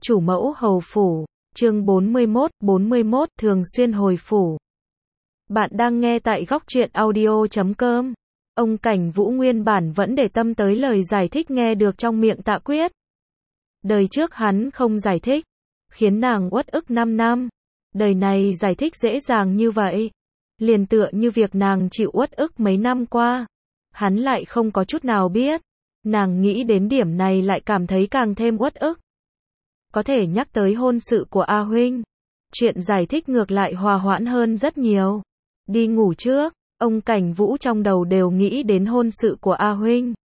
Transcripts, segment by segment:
Chủ mẫu hầu phủ, chương 41, thường xuyên hồi phủ. Bạn đang nghe tại góc truyện audio.com. Ông Cảnh Vũ nguyên bản vẫn để tâm tới lời giải thích nghe được trong miệng Tạ Quyết. Đời trước hắn không giải thích, khiến nàng uất ức 5 năm. Đời này giải thích dễ dàng như vậy. Liền tựa như việc nàng chịu uất ức mấy năm qua. Hắn lại không có chút nào biết. Nàng nghĩ đến điểm này lại cảm thấy càng thêm uất ức. Có thể nhắc tới hôn sự của A Huynh. Chuyện giải thích ngược lại hòa hoãn hơn rất nhiều. Đi ngủ trước, ông Cảnh Vũ trong đầu đều nghĩ đến hôn sự của A Huynh.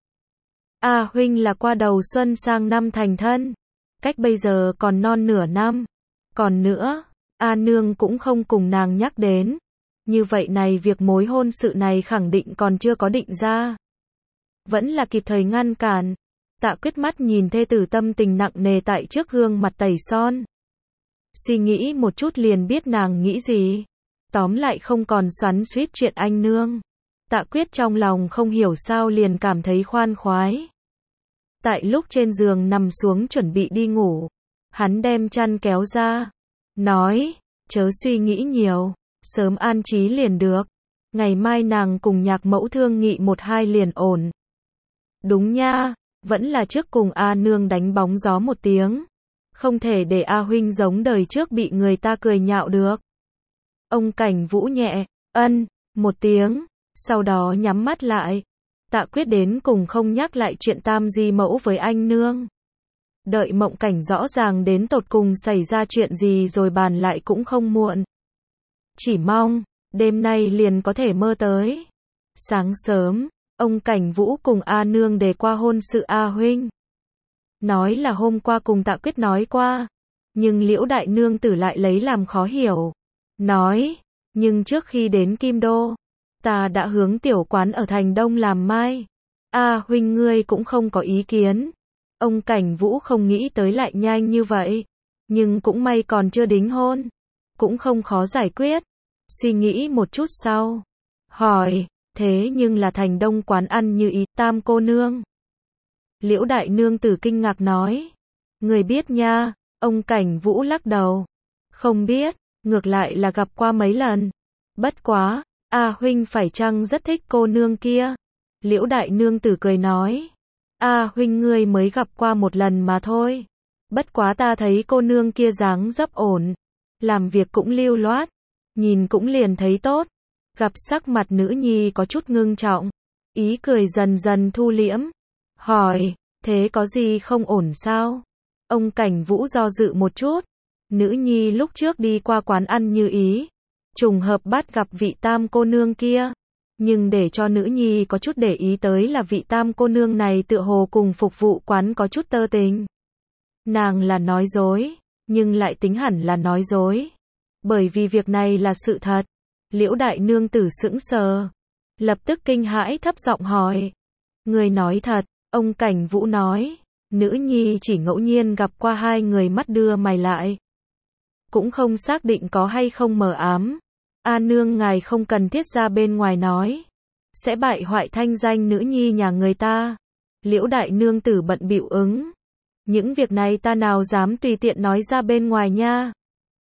A Huynh là qua đầu xuân sang năm thành thân. Cách bây giờ còn non nửa năm. Còn nữa, A Nương cũng không cùng nàng nhắc đến. Như vậy này việc mối hôn sự này khẳng định còn chưa có định ra. Vẫn là kịp thời ngăn cản. Tạ Quyết mắt nhìn thê tử tâm tình nặng nề tại trước gương mặt tẩy son. Suy nghĩ một chút liền biết nàng nghĩ gì. Tóm lại không còn xoắn xuýt chuyện anh nương. Tạ Quyết trong lòng không hiểu sao liền cảm thấy khoan khoái. Tại lúc trên giường nằm xuống chuẩn bị đi ngủ, hắn đem chăn kéo ra, nói, chớ suy nghĩ nhiều, sớm an trí liền được. Ngày mai nàng cùng Nhạc Mẫu thương nghị 1-2 liền ổn. Đúng nha, vẫn là trước cùng A Nương đánh bóng gió một tiếng. Không thể để A Huynh giống đời trước bị người ta cười nhạo được. Ông Cảnh Vũ nhẹ, ân, một tiếng, sau đó nhắm mắt lại. Tạ Quyết đến cùng không nhắc lại chuyện tam di mẫu với anh nương. Đợi mộng cảnh rõ ràng đến tột cùng xảy ra chuyện gì rồi bàn lại cũng không muộn. Chỉ mong, đêm nay liền có thể mơ tới. Sáng sớm, ông Cảnh Vũ cùng A Nương đề qua hôn sự A Huynh. Nói là hôm qua cùng Tạ Quyết nói qua, nhưng Liễu đại nương tử lại lấy làm khó hiểu. Nói, nhưng trước khi đến Kim Đô, ta đã hướng tiểu quán ở thành Đông làm mai. A Huynh ngươi cũng không có ý kiến. Ông Cảnh Vũ không nghĩ tới lại nhanh như vậy, nhưng cũng may còn chưa đính hôn, cũng không khó giải quyết. Suy nghĩ một chút sau, hỏi, thế nhưng là thành Đông quán ăn như ý tam cô nương. Liễu đại nương tử kinh ngạc nói, người biết nha. Ông Cảnh Vũ lắc đầu, không biết, ngược lại là gặp qua mấy lần. Bất quá, A Huynh phải chăng rất thích cô nương kia? Liễu đại nương tử cười nói, A Huynh ngươi mới gặp qua một lần mà thôi. Bất quá ta thấy cô nương kia dáng dấp ổn, làm việc cũng lưu loát, nhìn cũng liền thấy tốt. Gặp sắc mặt nữ nhi có chút ngưng trọng, ý cười dần dần thu liễm, hỏi, thế có gì không ổn sao? Ông Cảnh Vũ do dự một chút, nữ nhi lúc trước đi qua quán ăn như ý, trùng hợp bắt gặp vị tam cô nương kia, nhưng để cho nữ nhi có chút để ý tới là vị tam cô nương này tựa hồ cùng phục vụ quán có chút tơ tình. Nàng là nói dối, nhưng lại tính hẳn là nói dối, bởi vì việc này là sự thật. Liễu đại nương tử sững sờ, lập tức kinh hãi thấp giọng hỏi, người nói thật? Ông Cảnh Vũ nói, nữ nhi chỉ ngẫu nhiên gặp qua hai người mắt đưa mày lại, cũng không xác định có hay không mờ ám. A Nương ngài không cần thiết ra bên ngoài nói, sẽ bại hoại thanh danh nữ nhi nhà người ta. Liễu đại nương tử bận bịu ứng, những việc này ta nào dám tùy tiện nói ra bên ngoài nha.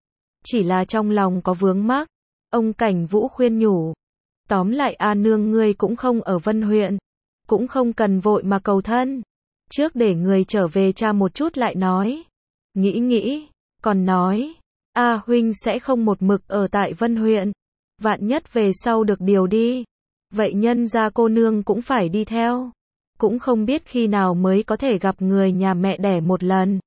Chỉ là trong lòng có vướng mắc. Ông Cảnh Vũ khuyên nhủ, tóm lại A Nương ngươi cũng không ở Vân huyện, cũng không cần vội mà cầu thân, trước để người trở về cha một chút lại nói. Nghĩ, còn nói, A Huynh sẽ không một mực ở tại Vân huyện, vạn nhất về sau được điều đi, vậy nhân gia cô nương cũng phải đi theo, cũng không biết khi nào mới có thể gặp người nhà mẹ đẻ một lần.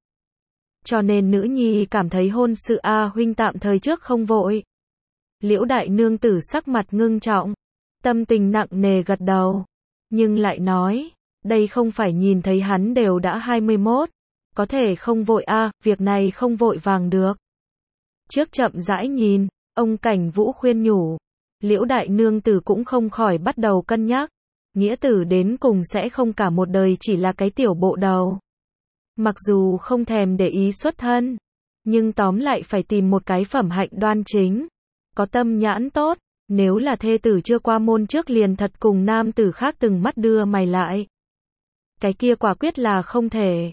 Cho nên nữ nhi cảm thấy hôn sự A Huynh tạm thời trước không vội. Liễu đại nương tử sắc mặt ngưng trọng, tâm tình nặng nề gật đầu, nhưng lại nói, đây không phải nhìn thấy hắn đều đã 21, có thể không vội việc này không vội vàng được. Trước chậm rãi nhìn, ông Cảnh Vũ khuyên nhủ, Liễu đại nương tử cũng không khỏi bắt đầu cân nhắc, nghĩa tử đến cùng sẽ không cả một đời chỉ là cái tiểu bộ đầu. Mặc dù không thèm để ý xuất thân, nhưng tóm lại phải tìm một cái phẩm hạnh đoan chính, có tâm nhãn tốt. Nếu là thê tử chưa qua môn trước liền thật cùng nam tử khác từng mắt đưa mày lại, cái kia quả quyết là không thể.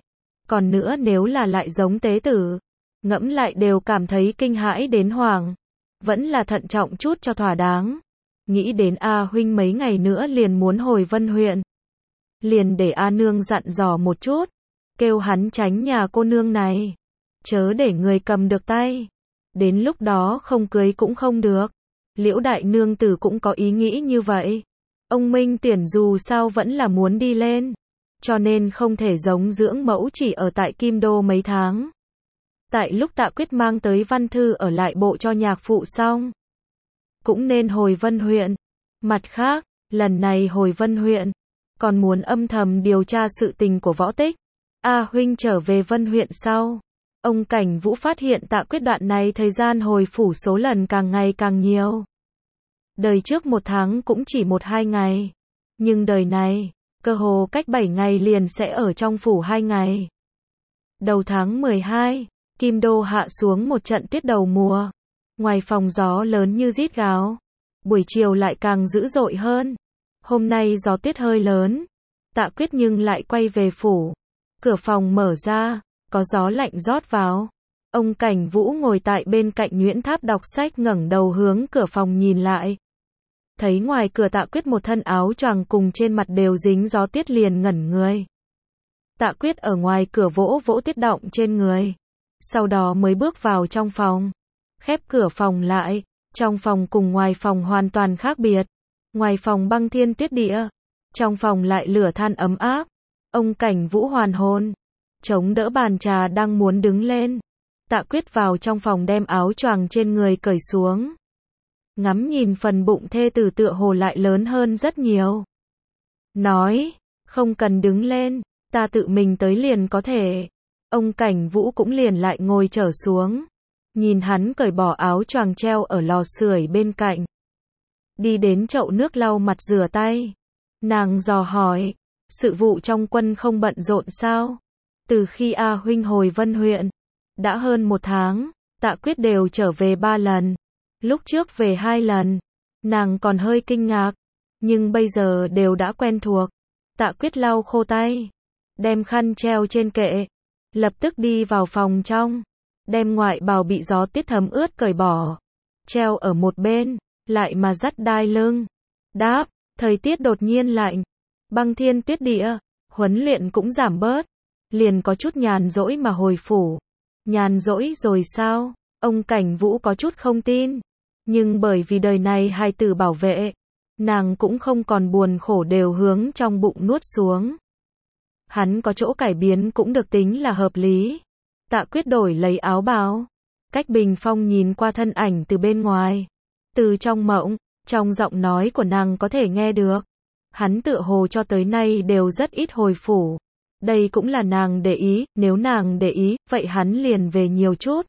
Còn nữa nếu là lại giống tế tử, ngẫm lại đều cảm thấy kinh hãi đến hoảng. Vẫn là thận trọng chút cho thỏa đáng. Nghĩ đến A huynh mấy ngày nữa liền muốn hồi Vân huyện. Liền để A nương dặn dò một chút, kêu hắn tránh nhà cô nương này. Chớ để người cầm được tay. Đến lúc đó không cưới cũng không được. Liễu đại nương tử cũng có ý nghĩ như vậy. Ông Minh Tuyển dù sao vẫn là muốn đi lên. Cho nên không thể giống dưỡng mẫu chỉ ở tại Kim Đô mấy tháng. Tại lúc Tạ Quyết mang tới văn thư ở lại bộ cho nhạc phụ xong, cũng nên hồi Vân huyện. Mặt khác, lần này hồi Vân huyện, còn muốn âm thầm điều tra sự tình của Võ Tích. A huynh trở về Vân huyện sau, ông Cảnh Vũ phát hiện Tạ Quyết đoạn này thời gian hồi phủ số lần càng ngày càng nhiều. Đời trước 1 tháng cũng chỉ 1-2 ngày, nhưng đời này, cơ hồ cách 7 ngày liền sẽ ở trong phủ 2 ngày. Đầu tháng 12, Kim Đô hạ xuống một trận tuyết đầu mùa. Ngoài phòng gió lớn như rít gào. Buổi chiều lại càng dữ dội hơn. Hôm nay gió tuyết hơi lớn. Tạ Quyết nhưng lại quay về phủ. Cửa phòng mở ra, có gió lạnh rót vào. Ông Cảnh Vũ ngồi tại bên cạnh Nguyễn Tháp đọc sách ngẩng đầu hướng cửa phòng nhìn lại. Thấy ngoài cửa Tạ Quyết một thân áo choàng cùng trên mặt đều dính gió tuyết liền ngẩn người. Tạ Quyết ở ngoài cửa vỗ vỗ tuyết đọng trên người. Sau đó mới bước vào trong phòng. Khép cửa phòng lại. Trong phòng cùng ngoài phòng hoàn toàn khác biệt. Ngoài phòng băng thiên tuyết địa. Trong phòng lại lửa than ấm áp. Ông Cảnh Vũ hoàn hồn. Chống đỡ bàn trà đang muốn đứng lên. Tạ Quyết vào trong phòng đem áo choàng trên người cởi xuống. Ngắm nhìn phần bụng thê tử tựa hồ lại lớn hơn rất nhiều. Nói, không cần đứng lên, ta tự mình tới liền có thể. Ông Cảnh Vũ cũng liền lại ngồi trở xuống. Nhìn hắn cởi bỏ áo choàng treo ở lò sưởi bên cạnh. Đi đến chậu nước lau mặt rửa tay. Nàng dò hỏi, sự vụ trong quân không bận rộn sao? Từ khi A huynh hồi Vân huyện, đã hơn 1 tháng, Tạ Quyết đều trở về 3 lần. Lúc trước về 2 lần, nàng còn hơi kinh ngạc, nhưng bây giờ đều đã quen thuộc. Tạ Quyết lau khô tay, đem khăn treo trên kệ, lập tức đi vào phòng trong, đem ngoại bào bị gió tuyết thấm ướt cởi bỏ, treo ở một bên, lại mà dắt đai lưng. Đáp, thời tiết đột nhiên lạnh, băng thiên tuyết địa, huấn luyện cũng giảm bớt, liền có chút nhàn rỗi mà hồi phủ. Nhàn rỗi rồi sao? Ông Cảnh Vũ có chút không tin. Nhưng bởi vì đời này hài tử bảo vệ, nàng cũng không còn buồn khổ đều hướng trong bụng nuốt xuống. Hắn có chỗ cải biến cũng được tính là hợp lý. Tạ Quyết đổi lấy áo bào. Cách bình phong nhìn qua thân ảnh từ bên ngoài. Từ trong mộng, trong giọng nói của nàng có thể nghe được. Hắn tựa hồ cho tới nay đều rất ít hồi phủ. Đây cũng là nàng để ý, nếu nàng để ý, vậy hắn liền về nhiều chút.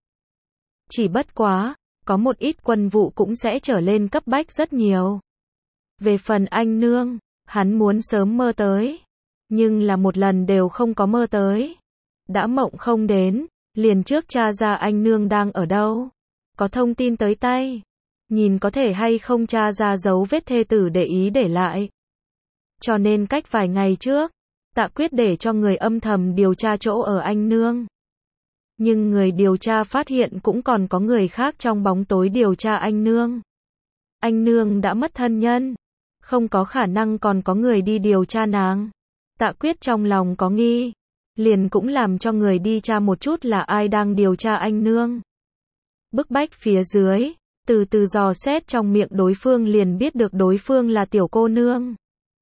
Chỉ bất quá, có một ít quân vụ cũng sẽ trở lên cấp bách rất nhiều. Về phần anh nương, hắn muốn sớm mơ tới. Nhưng là một lần đều không có mơ tới. Đã mộng không đến, liền trước tra ra anh nương đang ở đâu. Có thông tin tới tay. Nhìn có thể hay không tra ra dấu vết thê tử để ý để lại. Cho nên cách vài ngày trước, Tạ Quyết để cho người âm thầm điều tra chỗ ở anh nương. Nhưng người điều tra phát hiện cũng còn có người khác trong bóng tối điều tra anh nương. Anh nương đã mất thân nhân, không có khả năng còn có người đi điều tra nàng. Tạ Quyết trong lòng có nghi, liền cũng làm cho người đi tra một chút là ai đang điều tra anh nương. Bức bách phía dưới, từ từ dò xét trong miệng đối phương liền biết được đối phương là tiểu cô nương.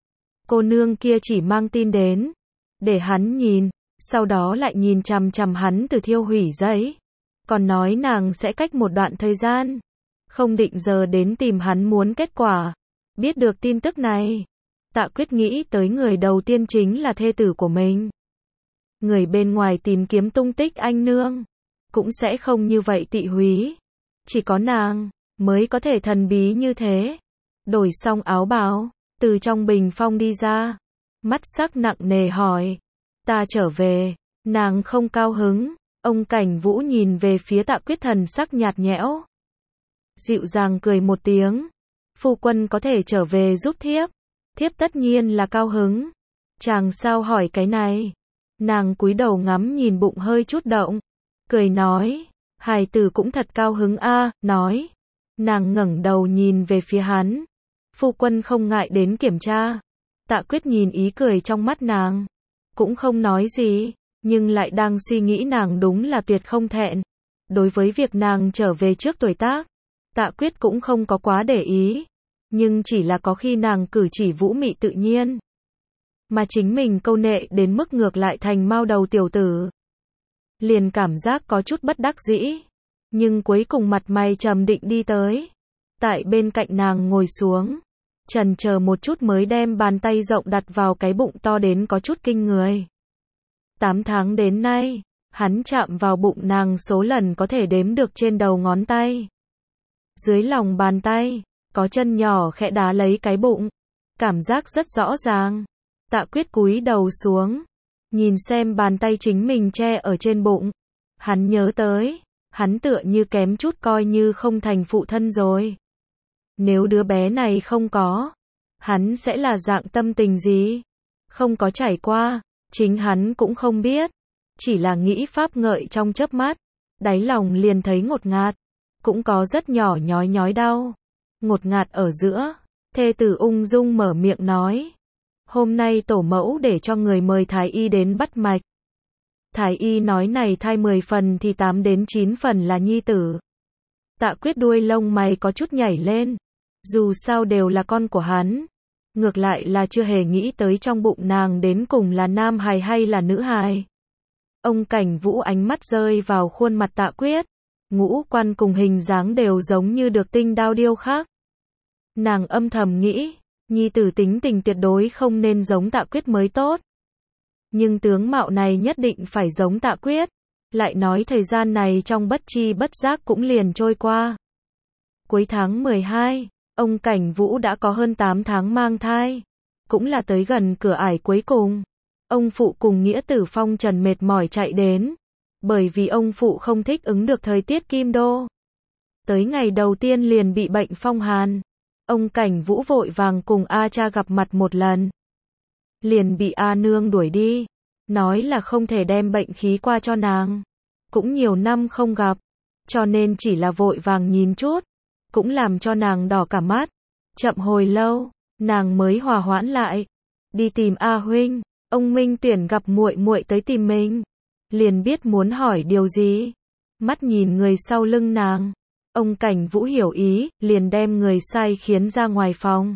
Cô nương kia chỉ mang tin đến, để hắn nhìn, sau đó lại nhìn chằm chằm hắn từ thiêu hủy giấy. Còn nói nàng sẽ cách một đoạn thời gian, không định giờ đến tìm hắn muốn kết quả. Biết được tin tức này, Tạ Quyết nghĩ tới người đầu tiên chính là thê tử của mình. Người bên ngoài tìm kiếm tung tích anh nương, cũng sẽ không như vậy tị húy. Chỉ có nàng, mới có thể thần bí như thế. Đổi xong áo bào, từ trong bình phong đi ra. Mắt sắc nặng nề hỏi, ta trở về, nàng không cao hứng. Ông Cảnh Vũ nhìn về phía Tạ Quyết thần sắc nhạt nhẽo. Dịu dàng cười một tiếng. Phu quân có thể trở về giúp thiếp. Thiếp tất nhiên là cao hứng. Chàng sao hỏi cái này? Nàng cúi đầu ngắm nhìn bụng hơi chút động, cười nói, hài tử cũng thật cao hứng a, nói. Nàng ngẩng đầu nhìn về phía hắn. Phu quân không ngại đến kiểm tra. Tạ Quyết nhìn ý cười trong mắt nàng, cũng không nói gì, nhưng lại đang suy nghĩ nàng đúng là tuyệt không thẹn. Đối với việc nàng trở về trước tuổi tác, Tạ Quyết cũng không có quá để ý, nhưng chỉ là có khi nàng cử chỉ vũ mị tự nhiên, mà chính mình câu nệ đến mức ngược lại thành mao đầu tiểu tử. Liền cảm giác có chút bất đắc dĩ, nhưng cuối cùng mặt mày trầm định đi tới, tại bên cạnh nàng ngồi xuống, chần chờ một chút mới đem bàn tay rộng đặt vào cái bụng to đến có chút kinh người. 8 tháng đến nay, hắn chạm vào bụng nàng số lần có thể đếm được trên đầu ngón tay. Dưới lòng bàn tay, có chân nhỏ khẽ đá lấy cái bụng, cảm giác rất rõ ràng. Tạ Quyết cúi đầu xuống, nhìn xem bàn tay chính mình che ở trên bụng. Hắn nhớ tới, hắn tựa như kém chút coi như không thành phụ thân rồi. Nếu đứa bé này không có, hắn sẽ là dạng tâm tình gì? Không có trải qua, chính hắn cũng không biết. Chỉ là nghĩ pháp ngợi trong chớp mắt, đáy lòng liền thấy ngột ngạt, cũng có rất nhỏ nhói nhói đau. Ngột ngạt ở giữa, thê tử ung dung mở miệng nói. Hôm nay tổ mẫu để cho người mời thái y đến bắt mạch. Thái y nói này thai 10 phần thì 8 đến 9 phần là nhi tử. Tạ Quyết đuôi lông mày có chút nhảy lên. Dù sao đều là con của hắn. Ngược lại là chưa hề nghĩ tới trong bụng nàng đến cùng là nam hài hay là nữ hài. Ông Cảnh Vũ ánh mắt rơi vào khuôn mặt Tạ Quyết. Ngũ quan cùng hình dáng đều giống như được tinh đao điêu khắc. Nàng âm thầm nghĩ, nhi tử tính tình tuyệt đối không nên giống Tạ Quyết mới tốt. Nhưng tướng mạo này nhất định phải giống Tạ Quyết. Lại nói thời gian này trong bất chi bất giác cũng liền trôi qua. Cuối tháng 12, ông Cảnh Vũ đã có hơn 8 tháng mang thai. Cũng là tới gần cửa ải cuối cùng. Ông phụ cùng nghĩa tử phong trần mệt mỏi chạy đến. Bởi vì ông phụ không thích ứng được thời tiết Kim Đô. Tới ngày đầu tiên liền bị bệnh phong hàn. Ông Cảnh Vũ vội vàng cùng A cha gặp mặt một lần. Liền bị A nương đuổi đi. Nói là không thể đem bệnh khí qua cho nàng. Cũng nhiều năm không gặp. Cho nên chỉ là vội vàng nhìn chút. Cũng làm cho nàng đỏ cả mắt. Chậm hồi lâu, nàng mới hòa hoãn lại. Đi tìm A huynh. Ông Minh Tuyển gặp muội muội tới tìm mình. Liền biết muốn hỏi điều gì. Mắt nhìn người sau lưng nàng. Ông Cảnh Vũ hiểu ý, liền đem người sai khiến ra ngoài phòng.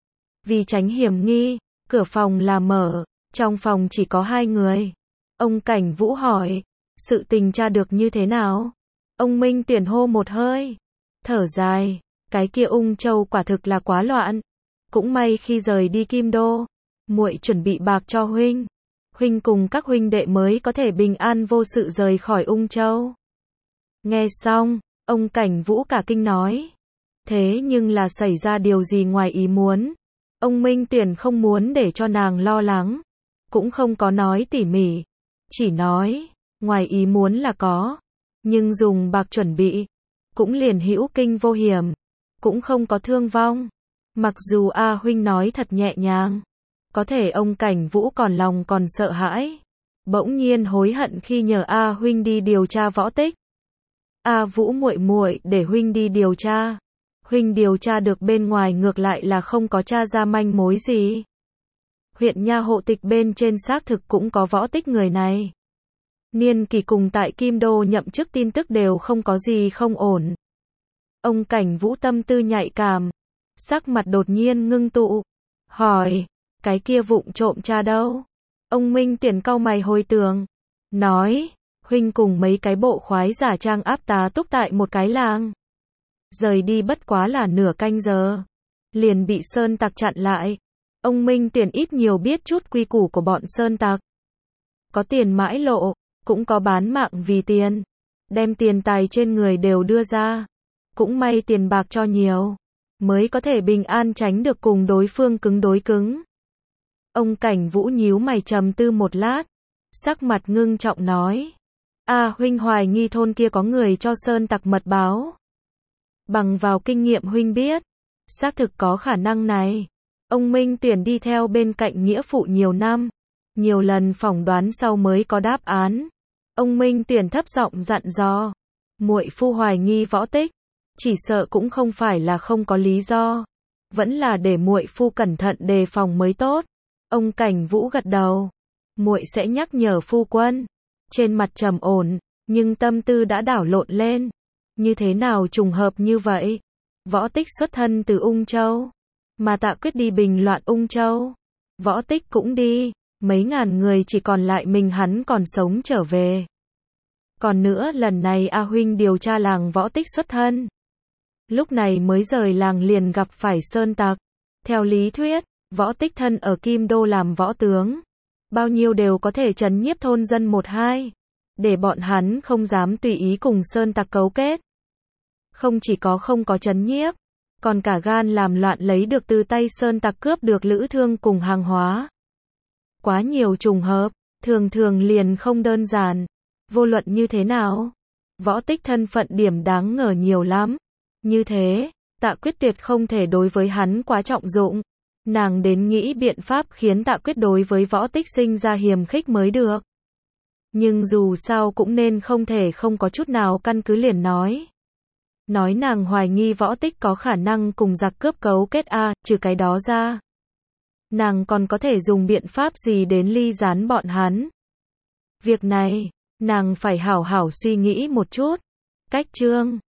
Vì tránh hiểm nghi, cửa phòng là mở, trong phòng chỉ có 2 người. Ông Cảnh Vũ hỏi, sự tình tra được như thế nào? Ông Minh Tuyển hô một hơi, thở dài, cái kia Ung Châu quả thực là quá loạn. Cũng may khi rời đi Kim Đô, muội chuẩn bị bạc cho huynh. Huynh cùng các huynh đệ mới có thể bình an vô sự rời khỏi Ung Châu. Nghe xong, ông Cảnh Vũ cả kinh nói. Thế nhưng là xảy ra điều gì ngoài ý muốn? Ông Minh Tuyển không muốn để cho nàng lo lắng. Cũng không có nói tỉ mỉ. Chỉ nói, ngoài ý muốn là có. Nhưng dùng bạc chuẩn bị. Cũng liền hữu kinh vô hiểm. Cũng không có thương vong. Mặc dù A huynh nói thật nhẹ nhàng. Có thể ông Cảnh Vũ còn lòng còn sợ hãi. Bỗng nhiên hối hận khi nhờ A huynh đi điều tra võ tích. A Vũ muội muội để huynh đi điều tra. Huynh điều tra được bên ngoài ngược lại là không có tra ra manh mối gì. Huyện nha hộ tịch bên trên xác thực cũng có võ tích người này. Niên kỳ cùng tại Kim Đô nhậm chức tin tức đều không có gì không ổn. Ông Cảnh Vũ tâm tư nhạy cảm. Sắc mặt đột nhiên ngưng tụ. Hỏi, cái kia vụng trộm tra đâu? Ông Minh Tuyển cau mày hồi tưởng. Nói, huynh cùng mấy cái bộ khoái giả trang áp tá túc tại một cái làng. Rời đi bất quá là nửa canh giờ. Liền bị sơn tặc chặn lại. Ông Minh Tuyển ít nhiều biết chút quy củ của bọn sơn tặc. Có tiền mãi lộ, cũng có bán mạng vì tiền. Đem tiền tài trên người đều đưa ra. Cũng may tiền bạc cho nhiều. Mới có thể bình an tránh được cùng đối phương cứng đối cứng. Ông Cảnh Vũ nhíu mày trầm tư một lát. Sắc mặt ngưng trọng nói. A huynh hoài nghi thôn kia có người cho sơn tặc mật báo. Bằng vào kinh nghiệm huynh biết. Xác thực có khả năng này. Ông Minh Tuyển đi theo bên cạnh nghĩa phụ nhiều năm. Nhiều lần phỏng đoán sau mới có đáp án. Ông Minh Tuyển thấp giọng dặn dò. Muội phu hoài nghi Võ Tích, chỉ sợ cũng không phải là không có lý do, vẫn là để muội phu cẩn thận đề phòng mới tốt. Ông Cảnh Vũ gật đầu. Muội sẽ nhắc nhở phu quân. Trên mặt trầm ổn, nhưng tâm tư đã đảo lộn lên. Như thế nào trùng hợp như vậy? Võ Tích xuất thân từ Ung Châu, mà Tạ Quyết đi bình loạn Ung Châu. Võ Tích cũng đi, mấy ngàn người chỉ còn lại mình hắn còn sống trở về. Còn nữa lần này A Huynh điều tra làng Võ Tích xuất thân. Lúc này mới rời làng liền gặp phải sơn tặc. Theo lý thuyết, Võ Tích thân ở Kim Đô làm võ tướng. Bao nhiêu đều có thể trấn nhiếp thôn dân một hai. Để bọn hắn không dám tùy ý cùng sơn tặc cấu kết. Không chỉ có không có trấn nhiếp, còn cả gan làm loạn lấy được từ tay sơn tặc cướp được lữ thương cùng hàng hóa. Quá nhiều trùng hợp, thường thường liền không đơn giản. Vô luận như thế nào, Võ Tích thân phận điểm đáng ngờ nhiều lắm. Như thế, Tạ Quyết tuyệt không thể đối với hắn quá trọng dụng. Nàng đến nghĩ biện pháp khiến Tạ Quyết đối với Võ Tích sinh ra hiềm khích mới được. Nhưng dù sao cũng nên không thể không có chút nào căn cứ liền nói. Nói nàng hoài nghi Võ Tích có khả năng cùng giặc cướp cấu kết trừ cái đó ra. Nàng còn có thể dùng biện pháp gì đến ly gián bọn hắn. Việc này, nàng phải hảo hảo suy nghĩ một chút. Cách chương